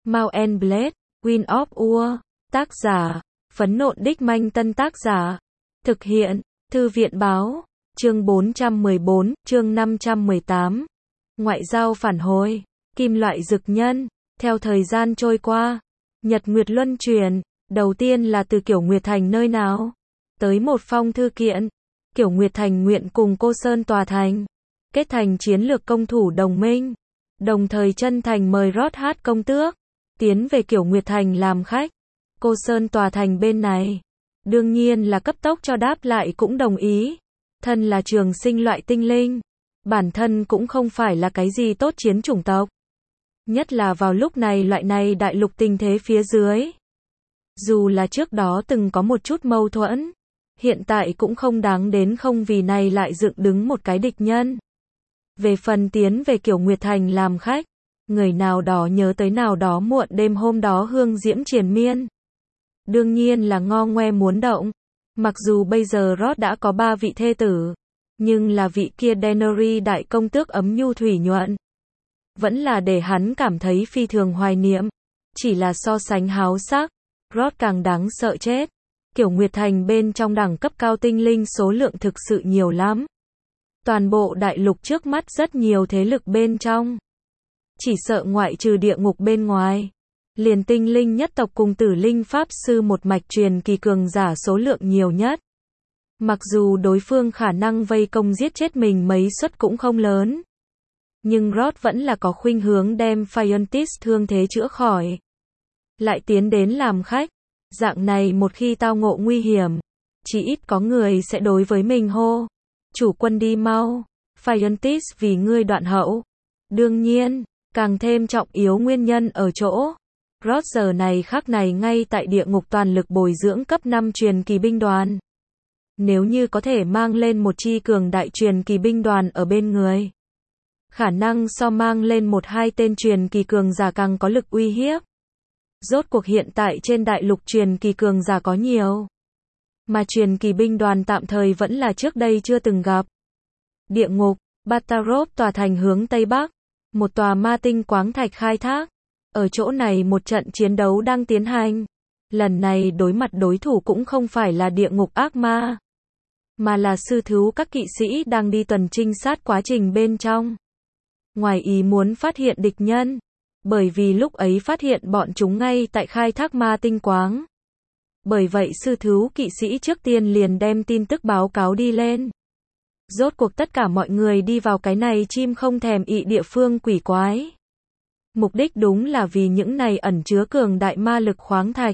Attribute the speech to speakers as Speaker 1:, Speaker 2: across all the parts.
Speaker 1: Mount and Blade, Wind of War. Tác giả, Phấn Nộn Đích Manh. Tân tác giả, thực hiện, Thư viện Báo. Chương 414, chương 518. Ngoại giao phản hồi, kim loại dực nhân. Theo thời gian trôi qua, nhật nguyệt luân chuyển, đầu tiên là từ Kiểu Nguyệt Thành nơi nào tới một phong thư kiện. Kiểu Nguyệt Thành nguyện cùng Cô Sơn Tòa Thành kết thành chiến lược công thủ đồng minh, đồng thời chân thành mời Rót Hát công tước tiến về Kiểu Nguyệt Thành làm khách. Cô Sơn Tòa Thành bên này đương nhiên là cấp tốc cho đáp lại, cũng đồng ý. Thân là trường sinh loại tinh linh, bản thân cũng không phải là cái gì tốt chiến chủng tộc, nhất là vào lúc này loại này đại lục tình thế phía dưới. Dù là trước đó từng có một chút mâu thuẫn, hiện tại cũng không đáng đến không vì này lại dựng đứng một cái địch nhân. Về phần tiến về Kiểu Nguyệt Thành làm khách, người nào đó nhớ tới nào đó muộn đêm hôm đó hương diễm triền miên. Đương nhiên là ngo ngoe muốn động. Mặc dù bây giờ Rod đã có 3 vị thê tử, nhưng là vị kia Daenerys đại công tước ấm nhu thủy nhuận vẫn là để hắn cảm thấy phi thường hoài niệm. Chỉ là so sánh háo sắc, Rod càng đáng sợ chết. Kiểu Nguyệt Thành bên trong đẳng cấp cao tinh linh số lượng thực sự nhiều lắm. Toàn bộ đại lục trước mắt rất nhiều thế lực bên trong, chỉ sợ ngoại trừ địa ngục bên ngoài, liền tinh linh nhất tộc cùng tử linh pháp sư một mạch truyền kỳ cường giả số lượng nhiều nhất. Mặc dù đối phương khả năng vây công giết chết mình mấy suất cũng không lớn, nhưng Rod vẫn là có khuynh hướng đem Phiontis thương thế chữa khỏi, lại tiến đến làm khách. Dạng này một khi tao ngộ nguy hiểm, chỉ ít có người sẽ đối với mình hô: chủ quân đi mau, Phiontis vì ngươi đoạn hậu. Đương nhiên, càng thêm trọng yếu nguyên nhân ở chỗ, Rod giờ này khắc này ngay tại địa ngục toàn lực bồi dưỡng cấp 5 truyền kỳ binh đoàn. Nếu như có thể mang lên một chi cường đại truyền kỳ binh đoàn ở bên người, khả năng so mang lên 1-2 tên truyền kỳ cường giả càng có lực uy hiếp. Rốt cuộc hiện tại trên đại lục truyền kỳ cường giả có nhiều, mà truyền kỳ binh đoàn tạm thời vẫn là trước đây chưa từng gặp. Địa ngục, Batarov tòa thành hướng Tây Bắc, một tòa ma tinh quáng thạch khai thác. Ở chỗ này một trận chiến đấu đang tiến hành. Lần này đối mặt đối thủ cũng không phải là địa ngục ác ma, mà là sư thú các kỵ sĩ đang đi tuần trinh sát quá trình bên trong. Ngoài ý muốn phát hiện địch nhân, bởi vì lúc ấy phát hiện bọn chúng ngay tại khai thác ma tinh quáng. Bởi vậy sư thú kỵ sĩ trước tiên liền đem tin tức báo cáo đi lên. Rốt cuộc tất cả mọi người đi vào cái này chim không thèm ị địa phương quỷ quái. Mục đích đúng là vì những này ẩn chứa cường đại ma lực khoáng thạch.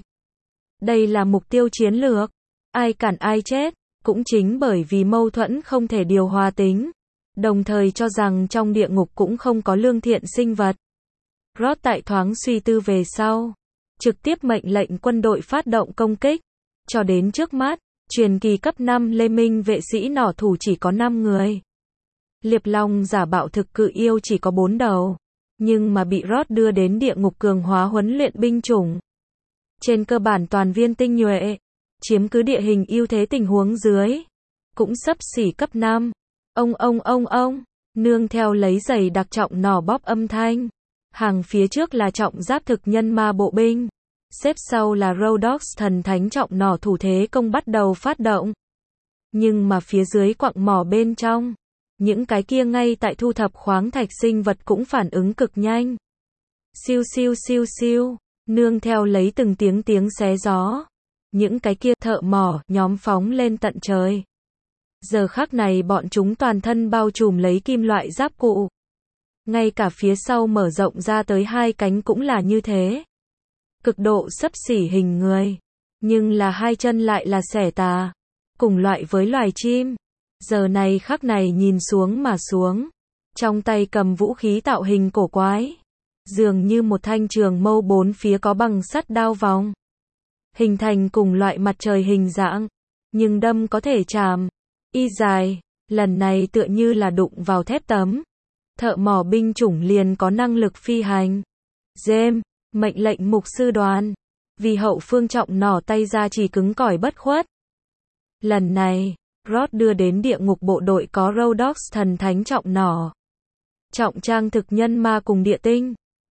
Speaker 1: Đây là mục tiêu chiến lược. Ai cản ai chết. Cũng chính bởi vì mâu thuẫn không thể điều hòa tính, đồng thời cho rằng trong địa ngục cũng không có lương thiện sinh vật. Rod tại thoáng suy tư về sau, trực tiếp mệnh lệnh quân đội phát động công kích. Cho đến trước mắt, truyền kỳ cấp 5 Lê Minh vệ sĩ nỏ thủ chỉ có 5 người. Liệp Long giả bạo thực cự yêu chỉ có 4 đầu, nhưng mà bị Rod đưa đến địa ngục cường hóa huấn luyện binh chủng. Trên cơ bản toàn viên tinh nhuệ, chiếm cứ địa hình ưu thế tình huống dưới, cũng xấp xỉ cấp 5. Ông, nương theo lấy giày đặc trọng nỏ bóp âm thanh. Hàng phía trước là trọng giáp thực nhân ma bộ binh, xếp sau là Rhodox thần thánh trọng nỏ thủ thế công bắt đầu phát động. Nhưng mà phía dưới quặng mỏ bên trong, những cái kia ngay tại thu thập khoáng thạch sinh vật cũng phản ứng cực nhanh. Siêu siêu, nương theo lấy từng tiếng xé gió. Những cái kia thợ mỏ nhóm phóng lên tận trời. Giờ khắc này bọn chúng toàn thân bao trùm lấy kim loại giáp cụ. Ngay cả phía sau mở rộng ra tới 2 cánh cũng là như thế. Cực độ xấp xỉ hình người. Nhưng là 2 chân lại là xẻ tà. Cùng loại với loài chim. Giờ này khắc này nhìn xuống mà xuống. Trong tay cầm vũ khí tạo hình cổ quái. Dường như một thanh trường mâu 4 phía có bằng sắt đao vòng. Hình thành cùng loại mặt trời hình dạng. Nhưng đâm có thể chạm. Y dài. Lần này tựa như là đụng vào thép tấm. Thợ mỏ binh chủng liền có năng lực phi hành. James, mệnh lệnh mục sư đoàn. Vì hậu phương trọng nỏ tay ra chỉ cứng cỏi bất khuất. Lần này, Rod đưa đến địa ngục bộ đội có Rhodox thần thánh trọng nỏ, trọng trang thực nhân ma cùng địa tinh.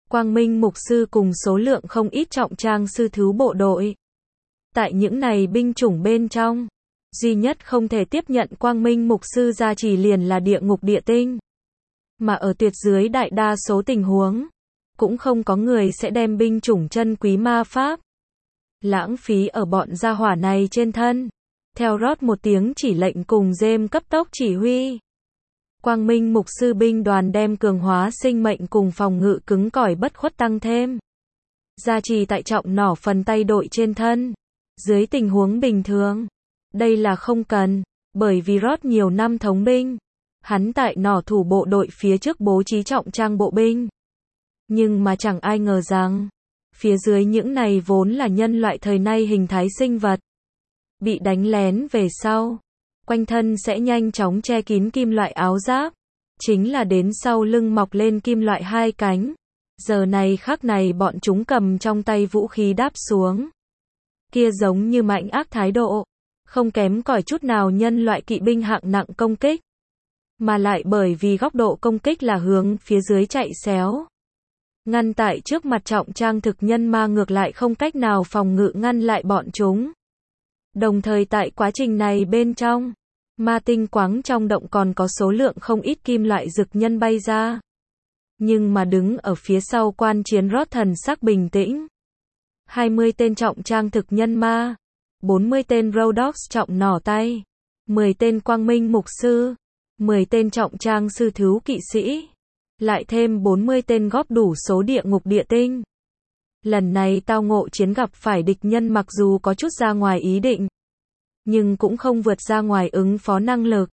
Speaker 1: Quang Minh Mục Sư cùng số lượng không ít trọng trang sư thứ bộ đội. Tại những này binh chủng bên trong, duy nhất không thể tiếp nhận Quang Minh Mục Sư gia trì liền là địa ngục địa tinh. Mà ở tuyệt dưới đại đa số tình huống, cũng không có người sẽ đem binh chủng chân quý ma pháp lãng phí ở bọn gia hỏa này trên thân. Theo Rod một tiếng chỉ lệnh cùng James cấp tốc chỉ huy. Quang Minh Mục Sư binh đoàn đem cường hóa sinh mệnh cùng phòng ngự cứng cỏi bất khuất tăng thêm. Gia trì tại trọng nỏ phần tay đội trên thân. Dưới tình huống bình thường, đây là không cần, bởi vì Rod nhiều năm thống binh. Hắn tại nỏ thủ bộ đội phía trước bố trí trọng trang bộ binh. Nhưng mà chẳng ai ngờ rằng, phía dưới những này vốn là nhân loại thời nay hình thái sinh vật. Bị đánh lén về sau, quanh thân sẽ nhanh chóng che kín kim loại áo giáp. Chính là đến sau lưng mọc lên kim loại hai cánh. Giờ này khắc này bọn chúng cầm trong tay vũ khí đáp xuống. Kia giống như mạnh ác thái độ, không kém cỏi chút nào nhân loại kỵ binh hạng nặng công kích. Mà lại bởi vì góc độ công kích là hướng phía dưới chạy xéo. Ngăn tại trước mặt trọng trang thực nhân ma ngược lại không cách nào phòng ngự ngăn lại bọn chúng. Đồng thời tại quá trình này bên trong, ma tinh quáng trong động còn có số lượng không ít kim loại dực nhân bay ra. Nhưng mà đứng ở phía sau quan chiến Rod thần sắc bình tĩnh. 20 tên trọng trang thực nhân ma, 40 tên Rhodox trọng nỏ tay, 10 tên Quang Minh Mục Sư, 10 tên trọng trang sư thứ kỵ sĩ, lại thêm 40 tên góp đủ số địa ngục địa tinh. Lần này tao ngộ chiến gặp phải địch nhân mặc dù có chút ra ngoài ý định, nhưng cũng không vượt ra ngoài ứng phó năng lực.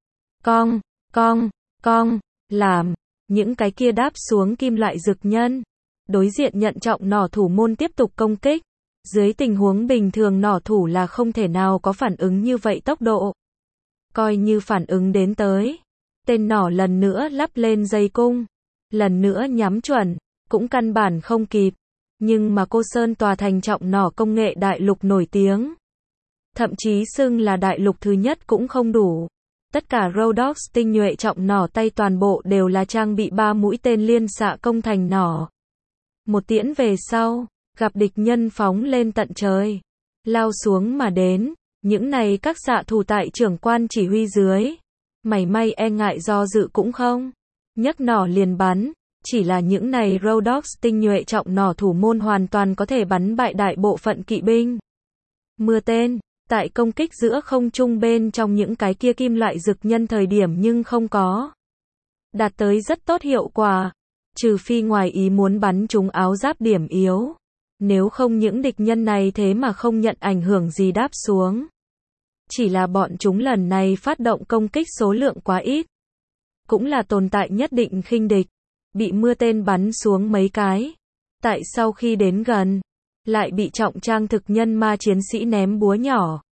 Speaker 1: Làm những cái kia đáp xuống kim loại dực nhân. Đối diện nhận trọng nỏ thủ môn tiếp tục công kích. Dưới tình huống bình thường nỏ thủ là không thể nào có phản ứng như vậy tốc độ. Coi như phản ứng đến tới. Tên nỏ lần nữa lắp lên dây cung. Lần nữa nhắm chuẩn. Cũng căn bản không kịp. Nhưng mà Cô Sơn tòa thành trọng nỏ công nghệ đại lục nổi tiếng. Thậm chí xưng là đại lục thứ nhất cũng không đủ. Tất cả Rhodox tinh nhuệ trọng nỏ tay toàn bộ đều là trang bị 3 mũi tên liên xạ công thành nỏ. Một tiễn về sau, gặp địch nhân phóng lên tận trời, lao xuống mà đến, những này các xạ thủ tại trưởng quan chỉ huy dưới, mảy may e ngại do dự cũng không, nhấc nỏ liền bắn, chỉ là những này Rhodox tinh nhuệ trọng nỏ thủ môn hoàn toàn có thể bắn bại đại bộ phận kỵ binh. Mưa tên, tại công kích giữa không trung bên trong những cái kia kim loại dực nhân thời điểm nhưng không có đạt tới rất tốt hiệu quả. Trừ phi ngoài ý muốn bắn trúng áo giáp điểm yếu. Nếu không những địch nhân này thế mà không nhận ảnh hưởng gì đáp xuống. Chỉ là bọn chúng lần này phát động công kích số lượng quá ít. Cũng là tồn tại nhất định khinh địch. Bị mưa tên bắn xuống mấy cái. Tại sau khi đến gần, lại bị trọng trang thực nhân ma chiến sĩ ném búa nhỏ.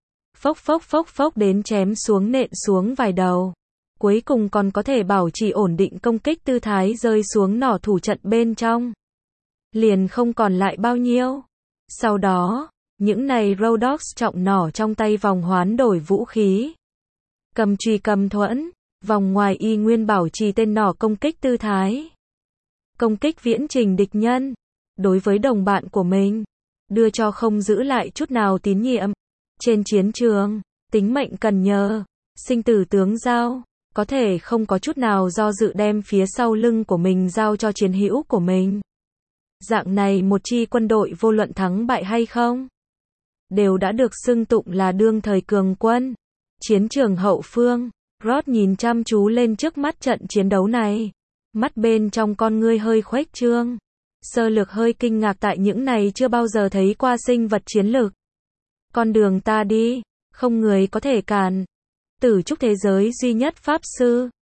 Speaker 1: Phốc đến chém xuống nện xuống vài đầu. Cuối cùng còn có thể bảo trì ổn định công kích tư thái rơi xuống nỏ thủ trận bên trong. Liền không còn lại bao nhiêu. Sau đó, những này Rhodox trọng nỏ trong tay vòng hoán đổi vũ khí. Cầm chùy cầm thuẫn, vòng ngoài y nguyên bảo trì tên nỏ công kích tư thái. Công kích viễn trình địch nhân. Đối với đồng bạn của mình, đưa cho không giữ lại chút nào tín nhiệm. Trên chiến trường, tính mệnh cần nhờ, sinh tử tướng giao. Có thể không có chút nào do dự đem phía sau lưng của mình giao cho chiến hữu của mình. Dạng này một chi quân đội vô luận thắng bại hay không, đều đã được xưng tụng là đương thời cường quân. Chiến trường hậu phương, Rod nhìn chăm chú lên trước mắt trận chiến đấu này. Mắt bên trong con ngươi hơi khuếch trương. Sơ lược hơi kinh ngạc tại những này chưa bao giờ thấy qua sinh vật chiến lược. Con đường ta đi, không người có thể cản. Tử trúc thế giới duy nhất pháp sư,